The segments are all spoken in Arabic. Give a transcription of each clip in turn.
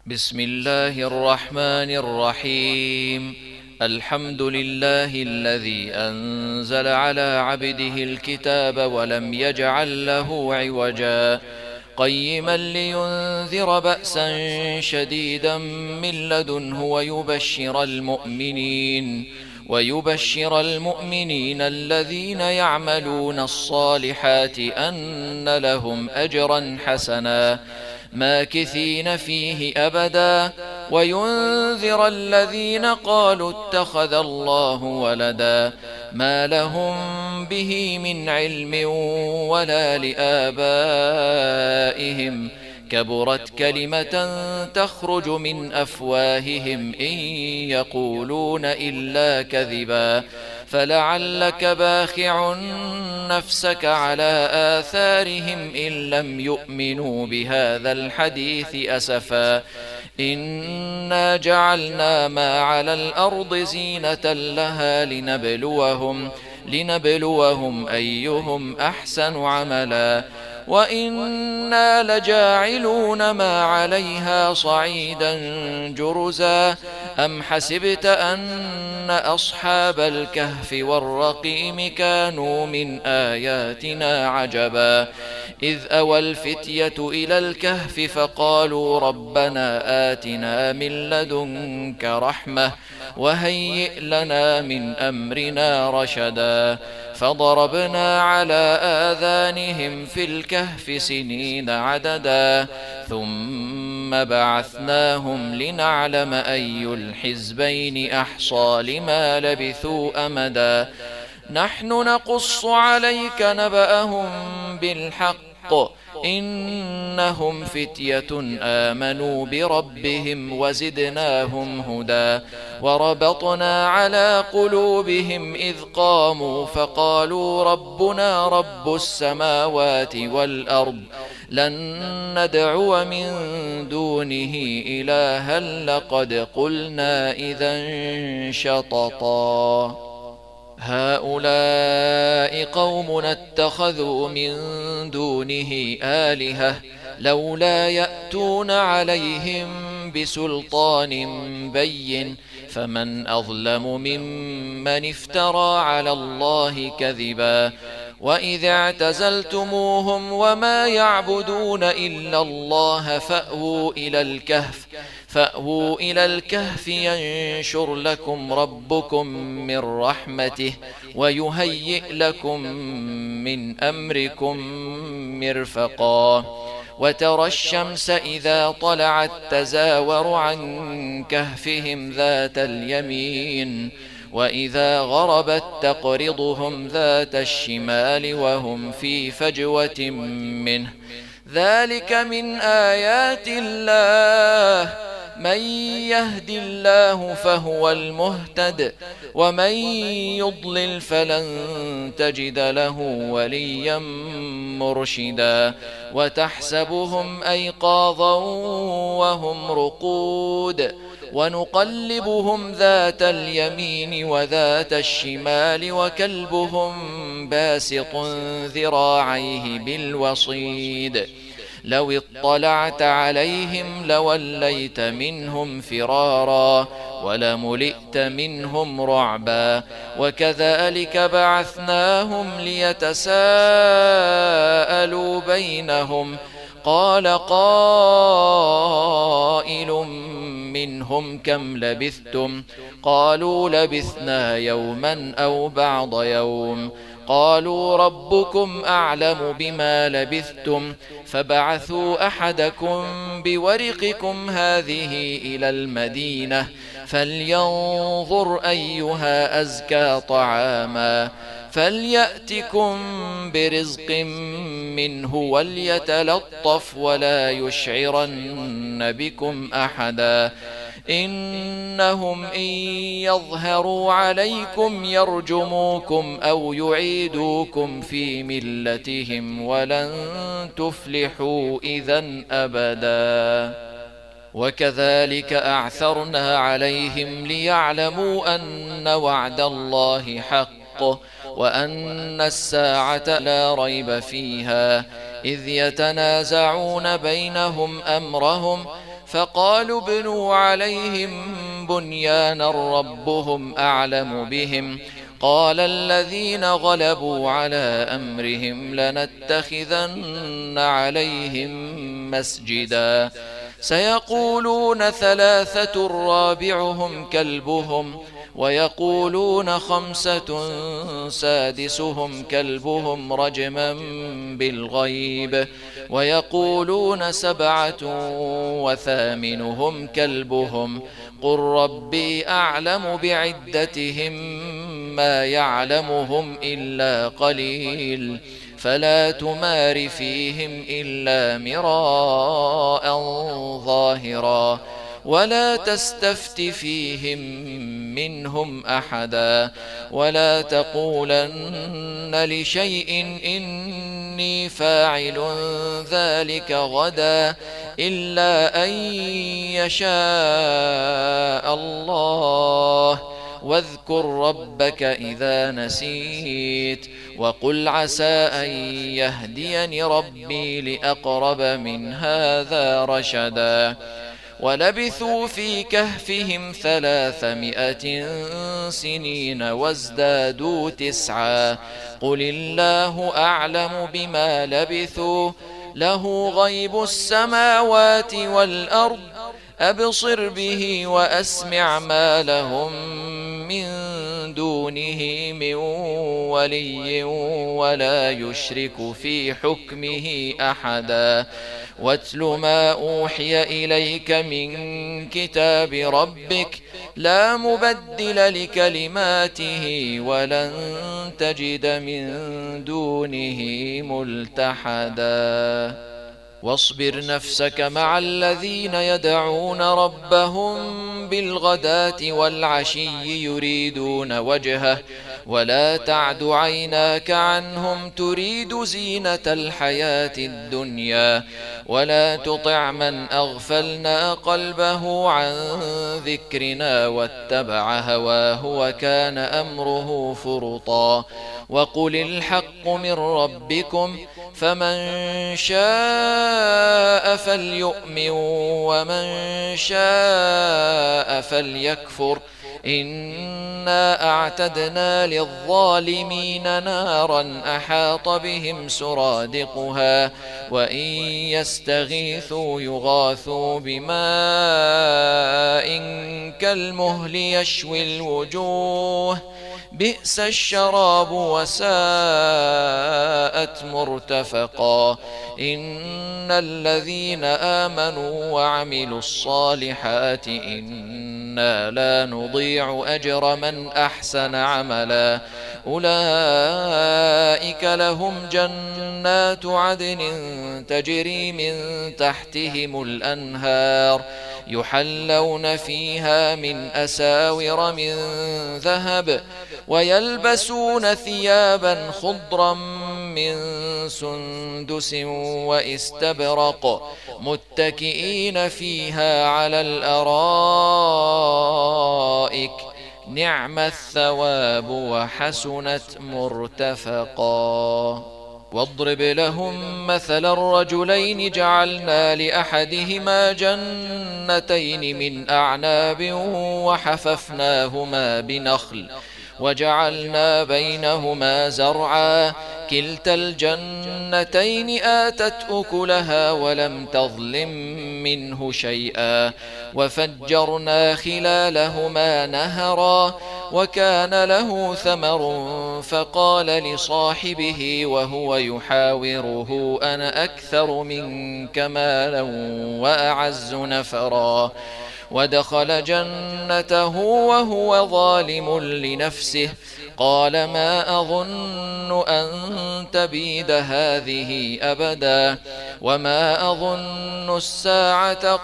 بسم الله الرحمن الرحيم. الحمد لله الذي أنزل على عبده الكتاب ولم يجعل له عوجا قيما لينذر بأسا شديدا من لدنه ويبشر المؤمنين الذين يعملون الصالحات أن لهم أجرا حسنا ماكثين فيه أبدا وينذر الذين قالوا اتخذ الله ولدا ما لهم به من علم ولا لآبائهم كبرت كلمة تخرج من أفواههم إن يقولون إلا كذبا فلعلك باخع نفسك على آثارهم إن لم يؤمنوا بهذا الحديث أسفا إنا جعلنا ما على الأرض زينة لها لنبلوهم أيهم أحسن عملا وإنا لجاعلون ما عليها صعيدا جرزا أم حسبت أن أصحاب الكهف والرقيم كانوا من آياتنا عجبا إذ أوى الفتية إلى الكهف فقالوا ربنا آتنا من لدنك رحمة وهيئ لنا من أمرنا رشدا فضربنا على آذانهم في الكهف سنين عددا ثم بعثناهم لنعلم أي الحزبين أحصى لما لبثوا أمدا نحن نقص عليك نبأهم بالحق إنهم فتية آمنوا بربهم وزدناهم هدى وربطنا على قلوبهم إذ قاموا فقالوا ربنا رب السماوات والأرض لن ندعو من دونه إلها لقد قلنا إذا شططا هؤلاء قومنا اتخذوا من دونه آلهة لولا يأتون عليهم بسلطان بين فمن أظلم ممن افترى على الله كذبا وإذ اعتزلتموهم وما يعبدون إلا الله فأووا إلى الكهف ينشر لكم ربكم من رحمته ويهيئ لكم من أمركم مرفقا وترى الشمس إذا طلعت تزاور عن كهفهم ذات اليمين وإذا غربت تقرضهم ذات الشمال وهم في فجوة منه ذلك من آيات الله من يهد الله فهو المهتد ومن يضلل فلن تجد له وليا مرشدا وتحسبهم أيقاظا وهم رقود ونقلبهم ذات اليمين وذات الشمال وكلبهم باسط ذراعيه بالوصيد لو اطلعت عليهم لوليت منهم فرارا ولملئت منهم رعبا وكذلك بعثناهم ليتساءلوا بينهم قال قائل منهم كم لبثتم قالوا لبثنا يوما أو بعض يوم قالوا ربكم أعلم بما لبثتم فبعثوا أحدكم بورقكم هذه إلى المدينة فلينظر أيها أزكى طعاما فليأتكم برزق منه وليتلطف ولا يشعرن بكم أحدا إنهم إن يظهروا عليكم يرجموكم أو يعيدوكم في ملتهم ولن تفلحوا إذا أبدا وكذلك أعثرنا عليهم ليعلموا أن وعد الله حق وأن الساعة لا ريب فيها إذ يتنازعون بينهم أمرهم فقالوا ابنوا عليهم بنيانا ربهم أعلم بهم قال الذين غلبوا على أمرهم لنتخذن عليهم مسجدا سيقولون ثلاثة رابعهم كلبهم ويقولون خمسة سادسهم كلبهم رجما بالغيب ويقولون سبعة وثامنهم كلبهم قل ربي أعلم بعدتهم ما يعلمهم إلا قليل فلا تمار فيهم إلا مراء ظاهرا ولا تستفت فيهم منهم أحدا ولا تقولن لشيء إني فاعل ذلك غدا إلا أن يشاء الله واذكر ربك إذا نسيت وقل عسى أن يهديني ربي لأقرب من هذا رشدا ولبثوا في كهفهم 300 سنين وازدادوا 9 قل الله أعلم بما لبثوا له غيب السماوات والأرض أبصر به وأسمع ما لهم من دونه من ولي ولا يشرك في حكمه أحدا واتل ما أوحي إليك من كتاب ربك لا مبدل لكلماته ولن تجد من دونه ملتحدا واصبر نفسك مع الذين يدعون ربهم بالغداة والعشي يريدون وجهه ولا تعد عيناك عنهم تريد زينة الحياة الدنيا ولا تطع من أغفلنا قلبه عن ذكرنا واتبع هواه وكان أمره فرطا وقل الحق من ربكم فمن شاء فليؤمن ومن شاء فليكفر إنا أعتدنا للظالمين نارا أحاط بهم سرادقها وإن يستغيثوا يغاثوا بماء كالمهل يشوي الوجوه بئس الشراب وساءت مرتفقا إن الذين آمنوا وعملوا الصالحات إنا لا نضيع أجر من أحسن عملا أولئك لهم جنات عدن تجري من تحتهم الأنهار يحلون فيها من أساور من ذهب ويلبسون ثيابا خضرا من سندس واستبرق متكئين فيها على الأرائك نعم الثواب وحسنت مرتفقا واضرب لهم مثل الرجلين جعلنا لأحدهما جنتين من أعناب وحففناهما بنخل وجعلنا بينهما زرعا كلتا الجنتين آتت أكلها ولم تظلم منه شيئا وفجرنا خلالهما نهرا وكان له ثمر فقال لصاحبه وهو يحاوره أنا أكثر منك مالا وأعز نفرا ودخل جنته وهو ظالم لنفسه قال ما أظن أن تبيد هذه أبدا وما أظن الساعة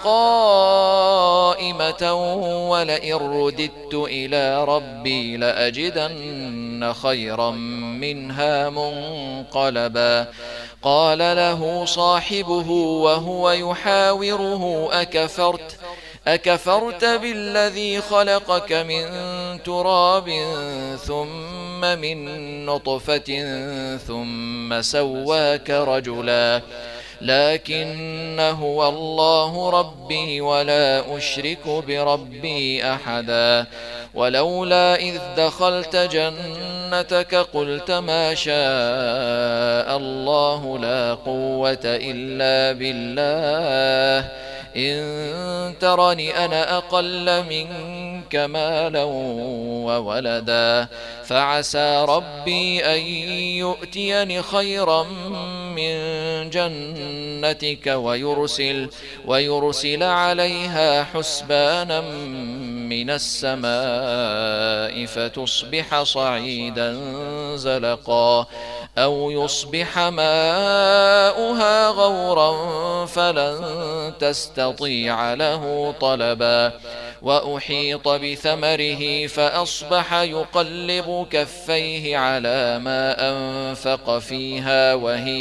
قائمة ولئن رددت إلى ربي لأجدن خيرا منها منقلبا قال له صاحبه وهو يحاوره أكفرت بالذي خلقك من تراب ثم من نطفة ثم سواك رجلا لكن هو الله ربي ولا أشرك بربي أحدا. ولولا إذ دخلت جنتك قلت ما شاء الله لا قوة إلا بالله إن ترني أنا أقل منك مالا وولدا فعسى ربي أن يؤتيني خيرا من جنتك ويرسل عليها حسبانا من السماء فتصبح صعيدا زلقا أو يصبح ماؤها غورا فلن تستطيع له طلبا. وأحيط بثمره فأصبح يقلب كفيه على ما أنفق فيها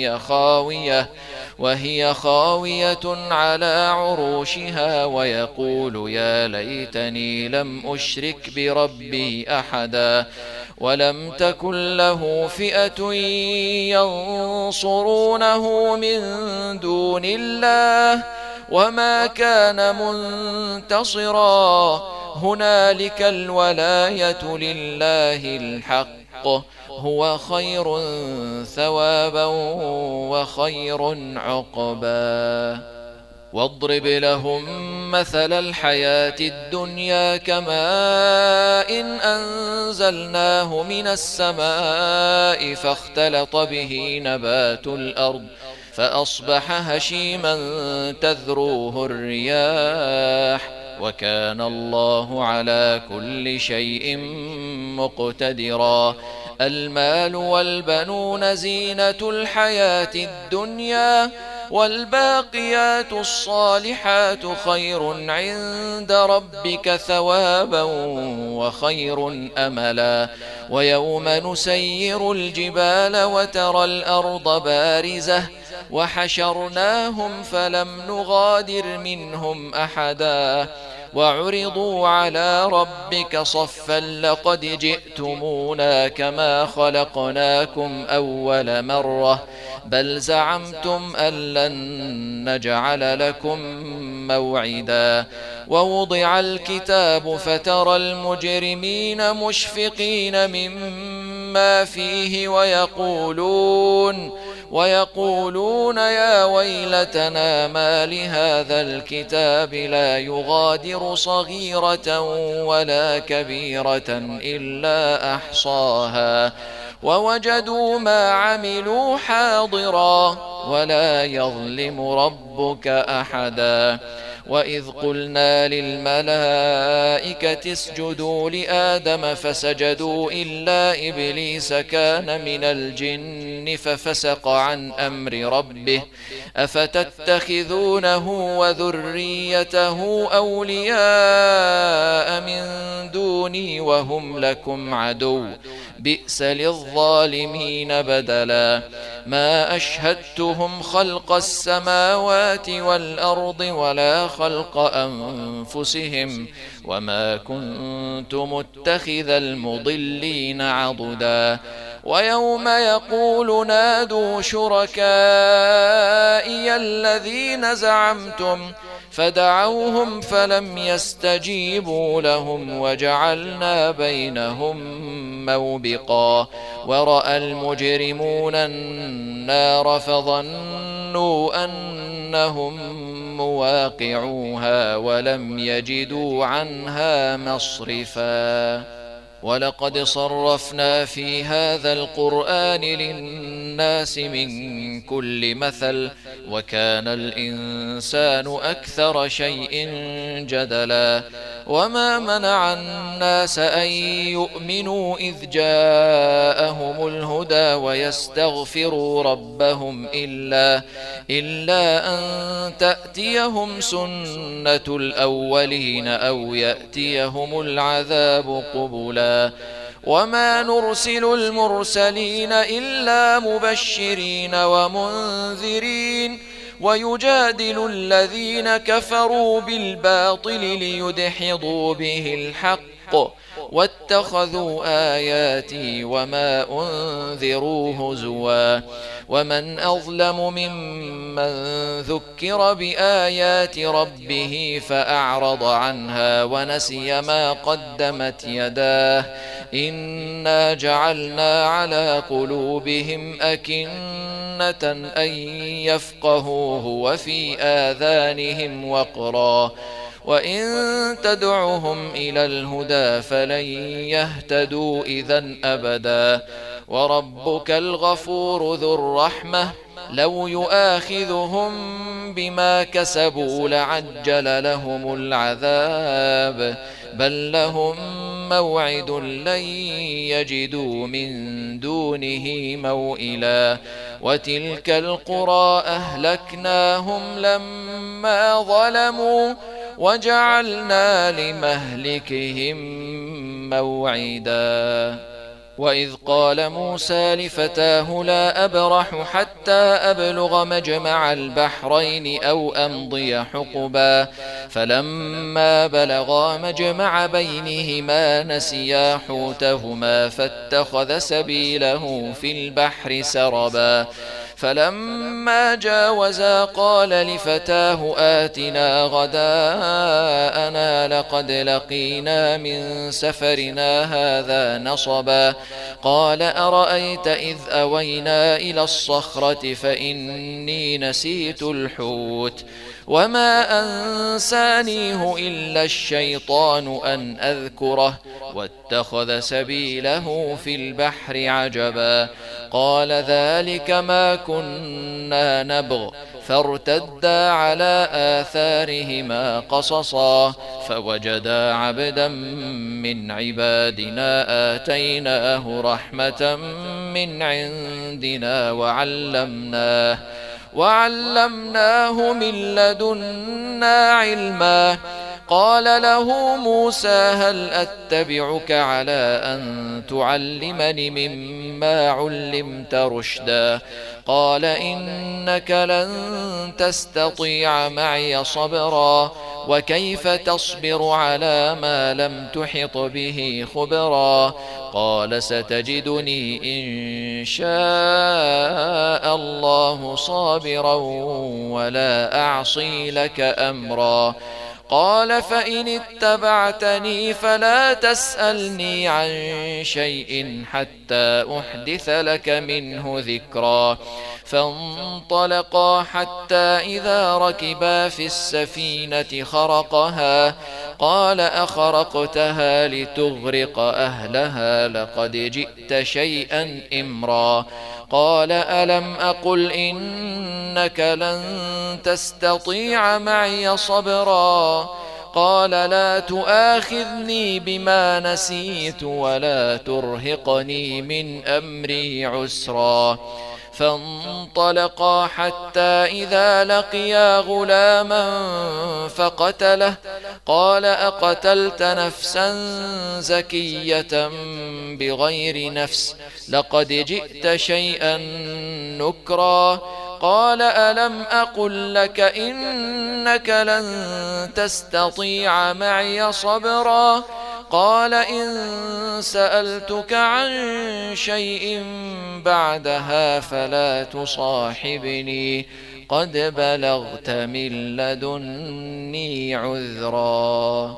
وهي خاوية على عروشها ويقول يا ليتني لم أشرك بربي أحدا. ولم تكن له فئة ينصرونه من دون الله وما كان منتصرا. هنالك الولاية لله الحق هو خير ثوابا وخير عقبا. واضرب لهم مثل الحياة الدنيا كماء أنزلناه من السماء فاختلط به نبات الأرض فأصبح هشيما تذروه الرياح وكان الله على كل شيء مقتدرا. المال والبنون زينة الحياة الدنيا والباقيات الصالحات خير عند ربك ثوابا وخير أملا. ويوم نسير الجبال وترى الأرض بارزة وحشرناهم فلم نغادر منهم أحدا وعرضوا على ربك صفا لقد جئتمونا كما خلقناكم أول مرة بل زعمتم أن لن نجعل لكم موعدا. ووضع الكتاب فترى المجرمين مشفقين مما فيه ويقولون يا ويلتنا ما لهذا الكتاب لا يغادر صغيرة ولا كبيرة إلا أحصاها ووجدوا ما عملوا حاضرا ولا يظلم ربك أحدا. وإذ قلنا للملائكة اسجدوا لآدم فسجدوا إلا إبليس كان من الجن ففسق عن أمر ربه أفتتخذونه وذريته أولياء من دوني وهم لكم عدو بئس للظالمين بدلا. ما أشهدتهم خلق السماوات والأرض ولا خلق أنفسهم وما كنت متخذ المضلين عضدا. ويوم يقول نادوا شركائي الذين زعمتم فدعوهم فلم يستجيبوا لهم وجعلنا بينهم موبقا. ورأى المجرمون النار فظنوا أنهم مواقعوها ولم يجدوا عنها مصرفا. ولقد صرفنا في هذا القرآن للناس من كل مثل وكان الإنسان أكثر شيء جدلا. وما منع الناس أن يؤمنوا إذ جاءهم الهدى ويستغفروا ربهم إلا أن تأتيهم سنة الأولين أو يأتيهم العذاب قبلا. وما نرسل المرسلين إلا مبشرين ومنذرين ويجادل الذين كفروا بالباطل ليدحضوا به الحق واتخذوا آياتي وما أنذروا هزوا ومن أظلم ممن ذكر بآيات ربه فأعرض عنها ونسي ما قدمت يداه إنا جعلنا على قلوبهم أكنة أن يفقهوه وفي آذانهم وقرا وإن تدعهم إلى الهدى فلن يهتدوا إذا أبدا وربك الغفور ذو الرحمة لو يؤاخذهم بما كسبوا لعجل لهم العذاب بل لهم موعد لن يجدوا من دونه موئلا وتلك القرى أهلكناهم لما ظلموا وجعلنا لمهلكهم موعدا وإذ قال موسى لفتاه لا أبرح حتى أبلغ مجمع البحرين أو أمضي حقبا فلما بلغا مجمع بينهما نسيا حوتهما فاتخذ سبيله في البحر سربا فلما جاوزا قال لفتاه آتنا غداءنا لقد لقينا من سفرنا هذا نصبا قال أرأيت إذ أوينا إلى الصخرة فإني نسيت الحوت وما أنسانيه إلا الشيطان أن أذكره واتخذ سبيله في البحر عجبا قال ذلك ما كنا نبغ فارتدا على آثارهما قصصا فوجدا عبدا من عبادنا آتيناه رحمة من عندنا وعلمناه من لدنا علما قال له موسى هل أتبعك على أن تعلمني مما علمت رشدا قال إنك لن تستطيع معي صبرا وكيف تصبر على ما لم تحط به خبرا قال ستجدني إن شاء الله صابرا ولا أعصي لك أمرا قال فإن اتبعتني فلا تسألني عن شيء حتى أحدث لك منه ذكرا فانطلقا حتى إذا ركبا في السفينة خرقها قال أخرقتها لتغرق أهلها لقد جئت شيئا إمرا قال ألم أقل إنك لن تستطيع معي صبرا قال لا تؤاخذني بما نسيت ولا ترهقني من أمري عسرا فانطلقا حتى إذا لقيا غلاما فقتله قال أقتلت نفسا زكية بغير نفس لقد جئت شيئا نكرا قال ألم أقل لك إنك لن تستطيع معي صبرا قال إن سألتك عن شيء بعدها فلا تصاحبني قد بلغت من لدني عذرا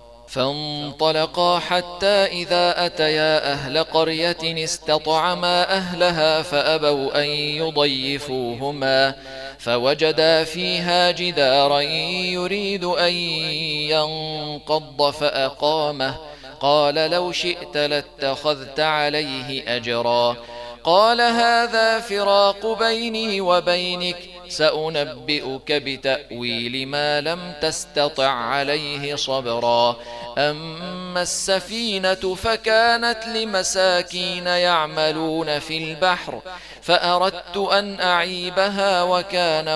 فانطلقا حتى إذا أتيا أهل قرية استطعما أهلها فأبوا أن يضيفوهما فوجدا فيها جدارا يريد أن ينقض فأقامه قال لو شئت لاتخذت عليه أجرا قال هذا فراق بيني وبينك سأنبئك بتأويل ما لم تستطع عليه صبرا أما السفينة فكانت لمساكين يعملون في البحر فأردت أن أعيبها وكان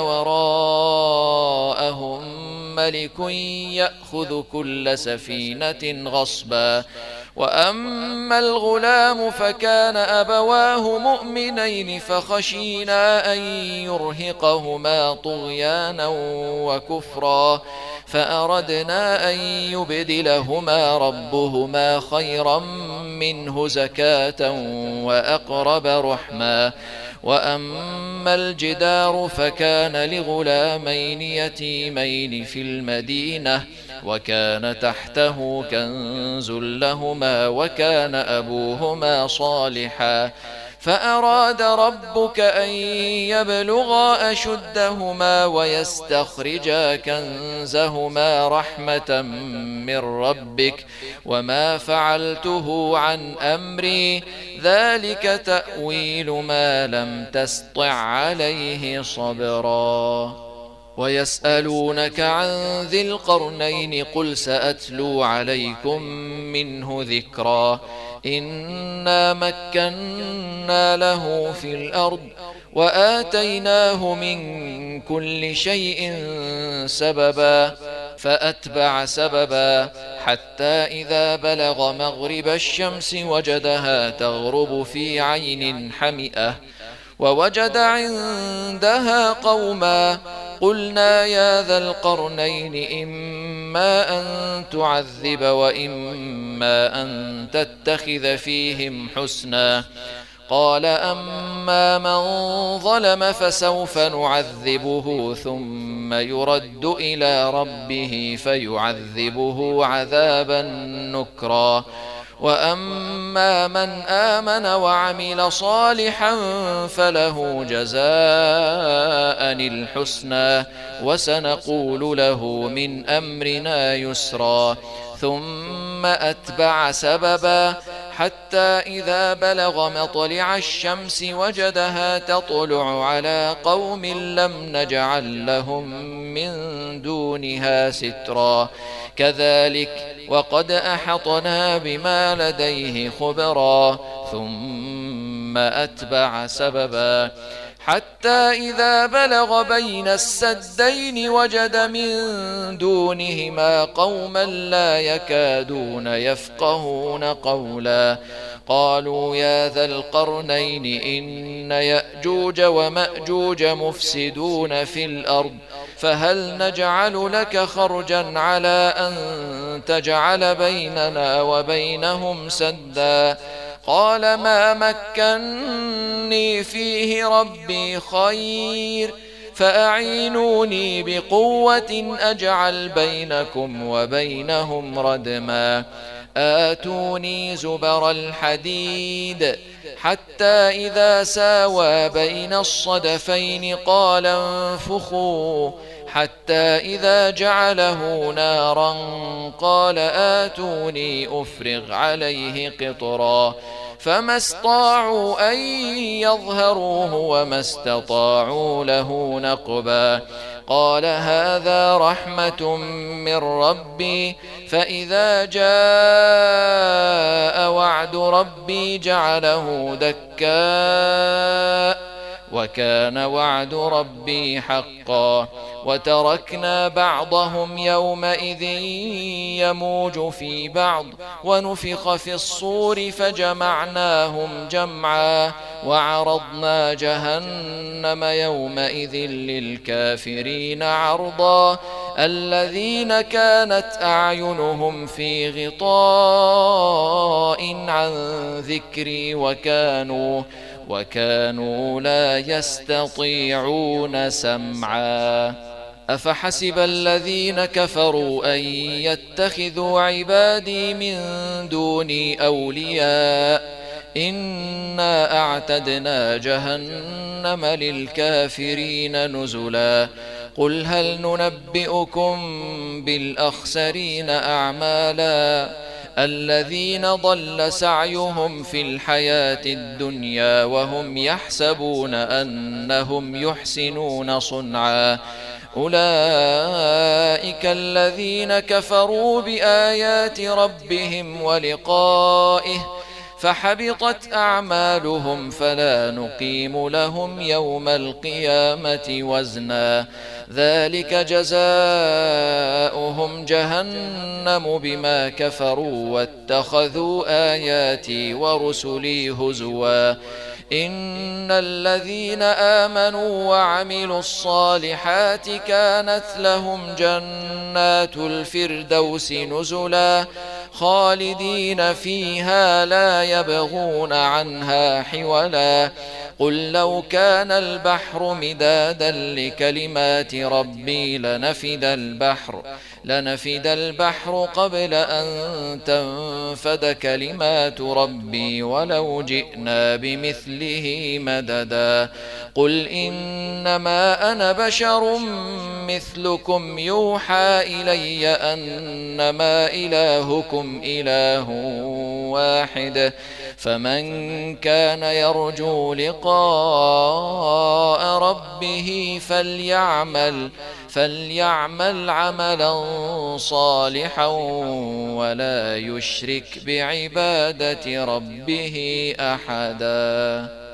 وراءهم ملك يأخذ كل سفينة غصبا وأما الغلام فكان أبواه مؤمنين فخشينا أن يرهقهما طغيانا وكفرا فأردنا أن يبدلهما ربهما خيرا منه زكاة وأقرب رحما. وأما الجدار فكان لغلامين يتيمين في المدينة وكان تحته كنز لهما وكان أبوهما صالحا فأراد ربك أن يبلغا أشدهما ويستخرجا كنزهما رحمة من ربك وما فعلته عن أمري ذلك تأويل ما لم تسطع عليه صبرا. ويسألونك عن ذي القرنين قل سأتلو عليكم منه ذكرا إنا مكنا له في الأرض وآتيناه من كل شيء سببا فأتبع سببا حتى إذا بلغ مغرب الشمس وجدها تغرب في عين حمئة ووجد عندها قوما قلنا يا ذا القرنين إما أن تعذب وإما أن تتخذ فيهم حسنا قال أما من ظلم فسوف نعذبه ثم يرد إلى ربه فيعذبه عذابا نكرا وأما من آمن وعمل صالحا فله جزاء الحسنى وسنقول له من أمرنا يسرا ثم أتبع سببا حتى إذا بلغ مطلع الشمس وجدها تطلع على قوم لم نجعل لهم من دونها سترا كذلك وقد أحطنا بما لديه خبرا ثم أتبع سببا حتى إذا بلغ بين السدين وجد من دونهما قوما لا يكادون يفقهون قولا قالوا يا ذا القرنين إن يأجوج ومأجوج مفسدون في الأرض فهل نجعل لك خرجا على أن تجعل بيننا وبينهم سدا قال ما مكني فيه ربي خير فأعينوني بقوة أجعل بينكم وبينهم ردما آتوني زبر الحديد حتى إذا ساوى بين الصدفين قال انفخوا حتى إذا جعله نارا قال آتوني أفرغ عليه قطرا فما استطاعوا أن يظهروه وما استطاعوا له نقبا قال هذا رحمة من ربي فإذا جاء وعد ربي جعله دكاء وكان وعد ربي حقا وتركنا بعضهم يومئذ يموج في بعض ونفخ في الصور فجمعناهم جمعا وعرضنا جهنم يومئذ للكافرين عرضا الذين كانت أعينهم في غطاء عن ذكري وكانوا لا يستطيعون سمعا أفحسب الذين كفروا أن يتخذوا عبادي من دوني أولياء إنا أعتدنا جهنم للكافرين نزلا قل هل ننبئكم بالأخسرين أعمالا الذين ضل سعيهم في الحياة الدنيا وهم يحسبون أنهم يحسنون صنعا أولئك الذين كفروا بآيات ربهم ولقائه فحبطت أعمالهم فلا نقيم لهم يوم القيامة وزنا ذلك جزاؤهم جهنم بما كفروا واتخذوا آياتي ورسلي هزوا إن الذين آمنوا وعملوا الصالحات كانت لهم جنات الفردوس نزلا خالدين فيها لا يبغون عنها حولا قل لو كان البحر مدادا لكلمات ربي لنفد البحر قبل أن تنفد كلمات ربي ولو جئنا بمثله مددا قل إنما أنا بشر مثلكم يوحى إلي أنما إلهكم إله واحد فمن كان يرجو لقاء ربه فليعمل عملا صالحا ولا يشرك بعبادة ربه أحدا.